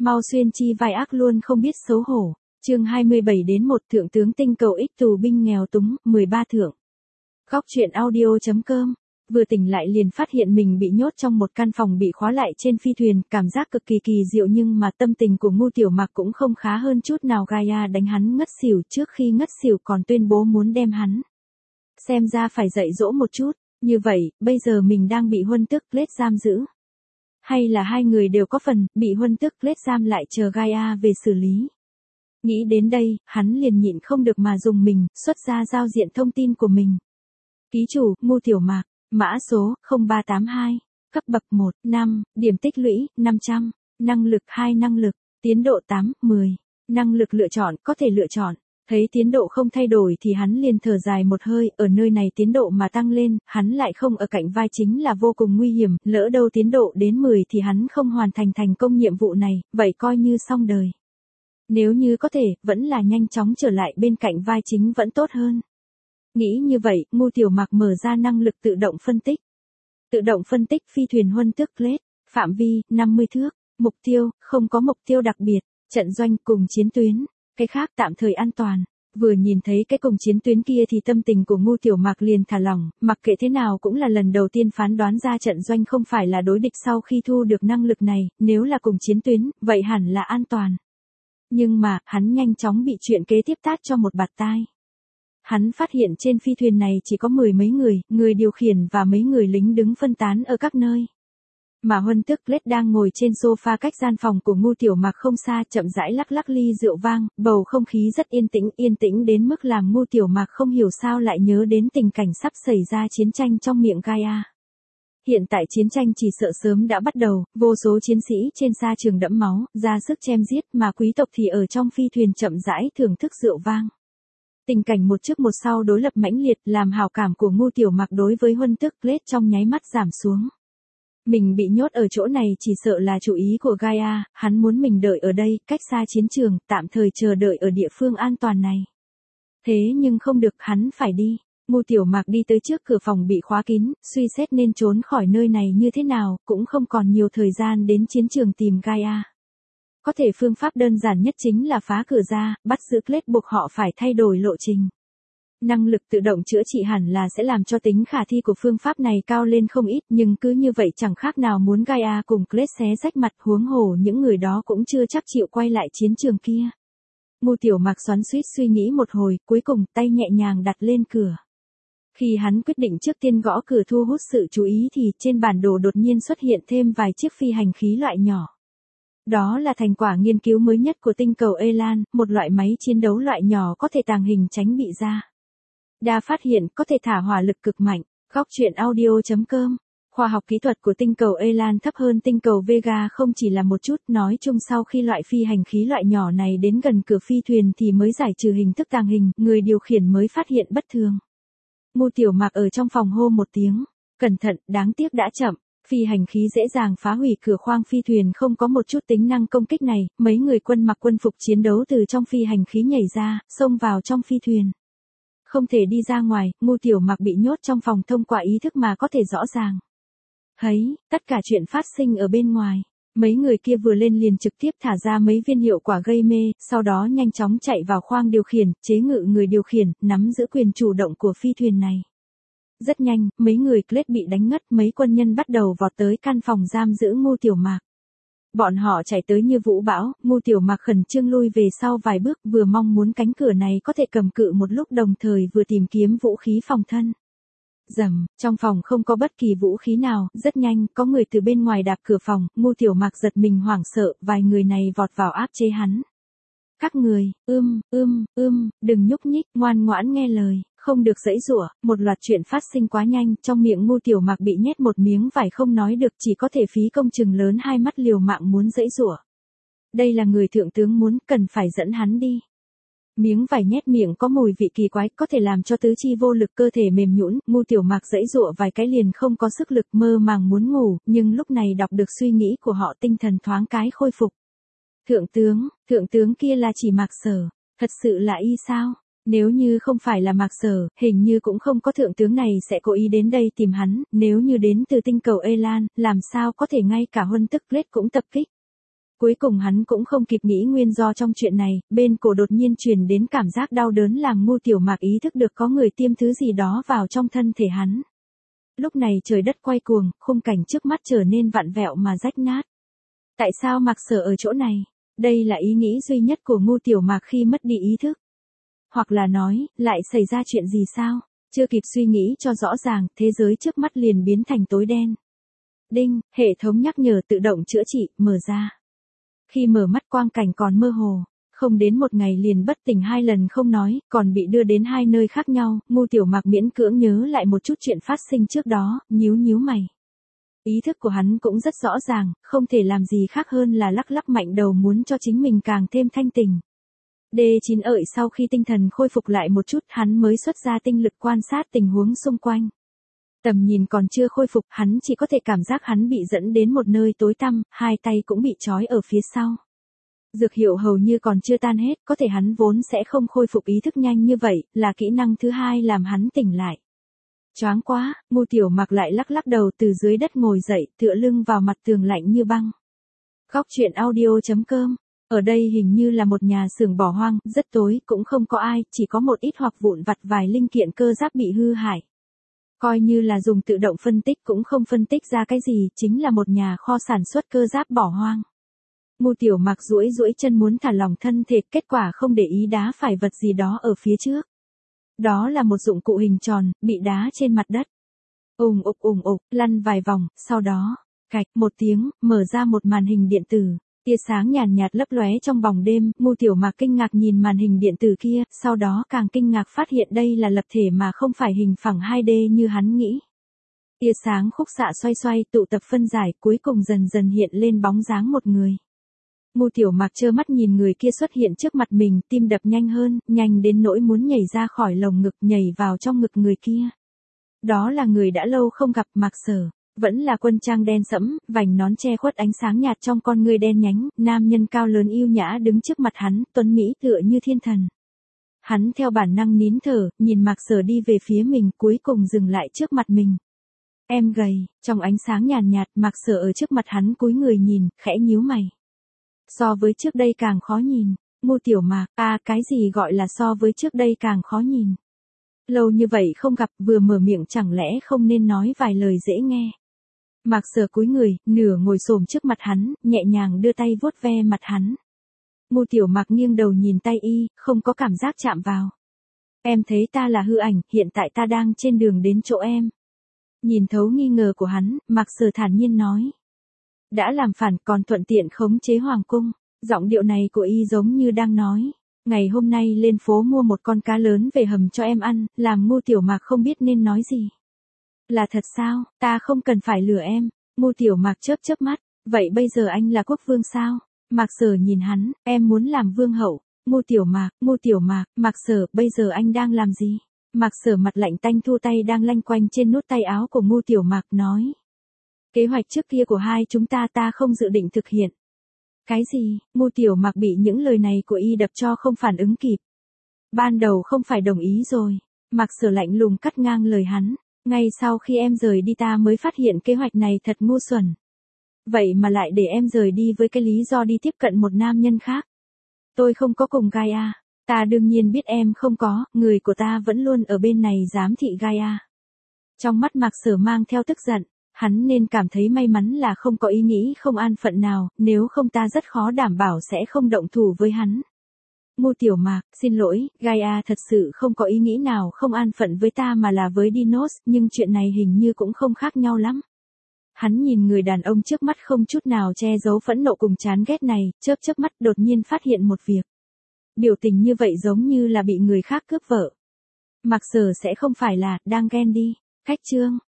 mau xuyên chi vai ác luôn không biết xấu hổ. Chương 27-1 Thượng tướng tinh cầu ích tù binh nghèo túng, 13 thượng. Góc truyện audio.com. Vừa tỉnh lại liền phát hiện mình bị nhốt trong một căn phòng bị khóa lại trên phi thuyền, cảm giác cực kỳ kỳ diệu nhưng mà tâm tình của Ngu Tiểu Mặc cũng không khá hơn chút nào. Gaia đánh hắn ngất xỉu, trước khi ngất xỉu còn tuyên bố muốn đem hắn. Xem ra phải dạy dỗ một chút, như vậy, bây giờ mình đang bị Huân Tước Blade giam giữ. Hay là hai người đều có phần, bị Huân Tước Blade giam lại chờ Gaia về xử lý. Nghĩ đến đây, hắn liền nhịn không được mà dùng mình, xuất ra giao diện thông tin của mình. Ký chủ, Ngu Tiểu Mặc, mã số, 0382, cấp bậc 1, 5, điểm tích lũy, 500, năng lực 2 năng lực, tiến độ 8, 10, năng lực lựa chọn, có thể lựa chọn. Thấy tiến độ không thay đổi thì hắn liền thở dài một hơi, ở nơi này tiến độ mà tăng lên, hắn lại không ở cạnh vai chính là vô cùng nguy hiểm, lỡ đâu tiến độ đến 10 thì hắn không hoàn thành thành công nhiệm vụ này, vậy coi như xong đời. Nếu như có thể, vẫn là nhanh chóng trở lại bên cạnh vai chính vẫn tốt hơn. Nghĩ như vậy, Ngu Tiểu Mặc mở ra năng lực tự động phân tích. Tự động phân tích phi thuyền Huân Tước Blade, phạm vi, 50 thước, mục tiêu, không có mục tiêu đặc biệt, trận doanh cùng chiến tuyến, cái khác tạm thời an toàn. Vừa nhìn thấy cái cùng chiến tuyến kia thì tâm tình của Ngu Tiểu Mặc liền thả lỏng, mặc kệ thế nào cũng là lần đầu tiên phán đoán ra trận doanh không phải là đối địch sau khi thu được năng lực này, nếu là cùng chiến tuyến, vậy hẳn là an toàn. Nhưng mà, hắn nhanh chóng bị chuyện kế tiếp tát cho một bạt tai. Hắn phát hiện trên phi thuyền này chỉ có 10 mấy người, người điều khiển và mấy người lính đứng phân tán ở các nơi. Mà Huân Tước Blade đang ngồi trên sofa cách gian phòng của Ngu Tiểu Mặc không xa, chậm rãi lắc lắc ly rượu vang, bầu không khí rất yên tĩnh đến mức làm Ngu Tiểu Mặc không hiểu sao lại nhớ đến tình cảnh sắp xảy ra chiến tranh trong miệng Gaia. Hiện tại chiến tranh chỉ sợ sớm đã bắt đầu, vô số chiến sĩ trên sa trường đẫm máu, ra sức chém giết mà quý tộc thì ở trong phi thuyền chậm rãi thưởng thức rượu vang. Tình cảnh một trước một sau đối lập mãnh liệt làm hảo cảm của Ngu Tiểu Mặc đối với Huân Tước Blade trong nháy mắt giảm xuống. Mình bị nhốt ở chỗ này chỉ sợ là chủ ý của Gaia, hắn muốn mình đợi ở đây, cách xa chiến trường, tạm thời chờ đợi ở địa phương an toàn này. Thế nhưng không được, hắn phải đi. Ngu Tiểu Mặc đi tới trước cửa phòng bị khóa kín, suy xét nên trốn khỏi nơi này như thế nào, cũng không còn nhiều thời gian đến chiến trường tìm Gaia. Có thể phương pháp đơn giản nhất chính là phá cửa ra, bắt giữ Blade buộc họ phải thay đổi lộ trình. Năng lực tự động chữa trị hẳn là sẽ làm cho tính khả thi của phương pháp này cao lên không ít, nhưng cứ như vậy chẳng khác nào muốn Gaia cùng Blade xé rách mặt, huống hồ những người đó cũng chưa chắc chịu quay lại chiến trường kia. Ngu Tiểu Mặc xoắn xuýt suy nghĩ một hồi, cuối cùng tay nhẹ nhàng đặt lên cửa. Khi hắn quyết định trước tiên gõ cửa thu hút sự chú ý thì trên bản đồ đột nhiên xuất hiện thêm vài chiếc phi hành khí loại nhỏ. Đó là thành quả nghiên cứu mới nhất của tinh cầu Elan, một loại máy chiến đấu loại nhỏ có thể tàng hình tránh bị ra. Đa phát hiện có thể thả hỏa lực cực mạnh. Góc truyện audio.com. Khoa học kỹ thuật của tinh cầu Elan thấp hơn tinh cầu Vega không chỉ là một chút, nói chung sau khi loại phi hành khí loại nhỏ này đến gần cửa phi thuyền thì mới giải trừ hình thức tàng hình, người điều khiển mới phát hiện bất thường. Ngu Tiểu Mặc ở trong phòng hô một tiếng, cẩn thận, đáng tiếc đã chậm. Phi hành khí dễ dàng phá hủy cửa khoang phi thuyền không có một chút tính năng công kích này, mấy người quân mặc quân phục chiến đấu từ trong phi hành khí nhảy ra, xông vào trong phi thuyền. Không thể đi ra ngoài, Ngu Tiểu Mặc bị nhốt trong phòng thông qua ý thức mà có thể rõ ràng. Thấy, tất cả chuyện phát sinh ở bên ngoài. Mấy người kia vừa lên liền trực tiếp thả ra mấy viên hiệu quả gây mê, sau đó nhanh chóng chạy vào khoang điều khiển, chế ngự người điều khiển, nắm giữ quyền chủ động của phi thuyền này. Rất nhanh, mấy người Blade bị đánh ngất, mấy quân nhân bắt đầu vọt tới căn phòng giam giữ Ngu Tiểu Mặc. Bọn họ chạy tới như vũ bão, Ngu Tiểu Mặc khẩn trương lui về sau vài bước, vừa mong muốn cánh cửa này có thể cầm cự một lúc đồng thời vừa tìm kiếm vũ khí phòng thân. Rầm, trong phòng không có bất kỳ vũ khí nào, rất nhanh, có người từ bên ngoài đạp cửa phòng, Ngu Tiểu Mặc giật mình hoảng sợ, vài người này vọt vào áp chế hắn. Các người, đừng nhúc nhích, ngoan ngoãn nghe lời. Không được giãy giụa, một loạt chuyện phát sinh quá nhanh, trong miệng Ngu Tiểu Mặc bị nhét một miếng vải không nói được, chỉ có thể phí công chừng lớn hai mắt liều mạng muốn giãy giụa. Đây là người thượng tướng muốn, cần phải dẫn hắn đi. Miếng vải nhét miệng có mùi vị kỳ quái, có thể làm cho tứ chi vô lực, cơ thể mềm nhũn. Ngu Tiểu Mặc giãy giụa vài cái liền không có sức lực, mơ màng muốn ngủ, nhưng lúc này đọc được suy nghĩ của họ, tinh thần thoáng cái khôi phục. Thượng tướng kia là chỉ Mạc Sở, thật sự là y sao? Nếu như không phải là Mạc Sở, hình như cũng không có thượng tướng này sẽ cố ý đến đây tìm hắn, nếu như đến từ tinh cầu Elan, làm sao có thể ngay cả Huân Tước Blade cũng tập kích. Cuối cùng hắn cũng không kịp nghĩ nguyên do trong chuyện này, bên cổ đột nhiên truyền đến cảm giác đau đớn làm Ngô Tiểu Mạc ý thức được có người tiêm thứ gì đó vào trong thân thể hắn. Lúc này trời đất quay cuồng, khung cảnh trước mắt trở nên vặn vẹo mà rách nát. Tại sao Mạc Sở ở chỗ này? Đây là ý nghĩ duy nhất của Ngô Tiểu Mạc khi mất đi ý thức. Hoặc là nói, lại xảy ra chuyện gì sao? Chưa kịp suy nghĩ cho rõ ràng, thế giới trước mắt liền biến thành tối đen. Đinh, hệ thống nhắc nhở tự động chữa trị, mở ra. Khi mở mắt quang cảnh còn mơ hồ, không đến một ngày liền bất tỉnh 2 lần không nói, còn bị đưa đến 2 nơi khác nhau, Ngô Tiểu Mạc miễn cưỡng nhớ lại một chút chuyện phát sinh trước đó, nhíu mày. Ý thức của hắn cũng rất rõ ràng, không thể làm gì khác hơn là lắc lắc mạnh đầu muốn cho chính mình càng thêm thanh tỉnh. D9 ợi sau khi tinh thần khôi phục lại một chút hắn mới xuất ra tinh lực quan sát tình huống xung quanh. Tầm nhìn còn chưa khôi phục, hắn chỉ có thể cảm giác hắn bị dẫn đến một nơi tối tăm, 2 tay cũng bị trói ở phía sau. Dược hiệu hầu như còn chưa tan hết, có thể hắn vốn sẽ không khôi phục ý thức nhanh như vậy, là kỹ năng thứ 2 làm hắn tỉnh lại. Choáng quá, Ngô Tiểu Mạc lại lắc lắc đầu từ dưới đất ngồi dậy, tựa lưng vào mặt tường lạnh như băng. Góc truyện audio.com. Ở đây hình như là một nhà xưởng bỏ hoang, rất tối, cũng không có ai, chỉ có một ít hoặc vụn vặt vài linh kiện cơ giáp bị hư hại. Coi như là dùng tự động phân tích cũng không phân tích ra cái gì, chính là một nhà kho sản xuất cơ giáp bỏ hoang. Ngô Tiểu Mạc duỗi chân muốn thả lỏng thân thể, kết quả không để ý đá phải vật gì đó ở phía trước. Đó là một dụng cụ hình tròn, bị đá trên mặt đất. Ùng ục, lăn vài vòng, sau đó, cạch một tiếng, mở ra một màn hình điện tử. Tia sáng nhàn nhạt lấp lóe trong bóng đêm, Ngô Tiểu Mạc kinh ngạc nhìn màn hình điện tử kia, sau đó càng kinh ngạc phát hiện đây là lập thể mà không phải hình phẳng 2D như hắn nghĩ. Tia sáng khúc xạ xoay tụ tập phân giải, cuối cùng dần dần hiện lên bóng dáng một người. Ngô Tiểu Mạc trơ mắt nhìn người kia xuất hiện trước mặt mình, tim đập nhanh hơn, nhanh đến nỗi muốn nhảy ra khỏi lồng ngực, nhảy vào trong ngực người kia. Đó là người đã lâu không gặp, Mạc Sở. Vẫn là quân trang đen sẫm, vành nón che khuất ánh sáng nhạt trong con ngươi đen nhánh, nam nhân cao lớn yêu nhã đứng trước mặt hắn, tuấn mỹ tựa như thiên thần. Hắn theo bản năng nín thở, nhìn Mạc Sở đi về phía mình, cuối cùng dừng lại trước mặt mình. Em gầy, trong ánh sáng nhàn nhạt, Mạc Sở ở trước mặt hắn cúi người nhìn, khẽ nhíu mày. So với trước đây càng khó nhìn. Ngô Tiểu Mạc, cái gì gọi là so với trước đây càng khó nhìn. Lâu như vậy không gặp, vừa mở miệng chẳng lẽ không nên nói vài lời dễ nghe. Mạc Sở cúi người, nửa ngồi xổm trước mặt hắn, nhẹ nhàng đưa tay vuốt ve mặt hắn. Ngô Tiểu Mạc nghiêng đầu nhìn tay y, không có cảm giác chạm vào. Em thấy ta là hư ảnh, hiện tại ta đang trên đường đến chỗ em. Nhìn thấu nghi ngờ của hắn, Mạc Sở thản nhiên nói. Đã làm phản còn thuận tiện khống chế hoàng cung. Giọng điệu này của y giống như đang nói. Ngày hôm nay lên phố mua một con cá lớn về hầm cho em ăn, làm Ngô Tiểu Mạc không biết nên nói gì. Là thật sao, ta không cần phải lừa em. Ngô Tiểu Mạc chớp mắt, vậy bây giờ anh là quốc vương sao? Mạc Sở nhìn hắn, em muốn làm vương hậu. Ngô Tiểu Mạc, Mạc Sở, bây giờ anh đang làm gì? Mạc Sở mặt lạnh tanh thu tay đang lanh quanh trên nút tay áo của Ngô Tiểu Mạc nói. Kế hoạch trước kia của hai chúng ta không dự định thực hiện. Cái gì? Ngô Tiểu Mạc bị những lời này của y đập cho không phản ứng kịp. Ban đầu không phải đồng ý rồi. Mạc Sở lạnh lùng cắt ngang lời hắn. Ngay sau khi em rời đi ta mới phát hiện kế hoạch này thật ngu xuẩn. Vậy mà lại để em rời đi với cái lý do đi tiếp cận một nam nhân khác. Tôi không có cùng Gaia. Ta đương nhiên biết em không có, người của ta vẫn luôn ở bên này giám thị Gaia. Trong mắt Mạc Sở mang theo tức giận. Hắn nên cảm thấy may mắn là không có ý nghĩ không an phận nào, nếu không ta rất khó đảm bảo sẽ không động thủ với hắn. Ngô Tiểu Mạc, xin lỗi, Gaia thật sự không có ý nghĩ nào không an phận với ta mà là với Dinos, nhưng chuyện này hình như cũng không khác nhau lắm. Hắn nhìn người đàn ông trước mắt không chút nào che giấu phẫn nộ cùng chán ghét này, chớp mắt đột nhiên phát hiện một việc. Biểu tình như vậy giống như là bị người khác cướp vợ. Mạc Sở sẽ không phải là đang ghen đi. Khách chương.